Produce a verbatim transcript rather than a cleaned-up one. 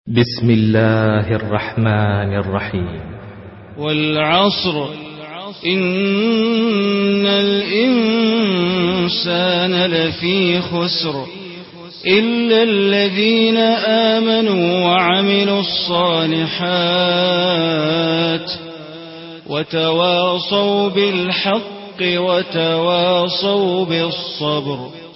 بسم الله الرحمن الرحيم. والعصر إن الإنسان لفي خسر إلا الذين آمنوا وعملوا الصالحات وتواصوا بالحق وتواصوا بالصبر.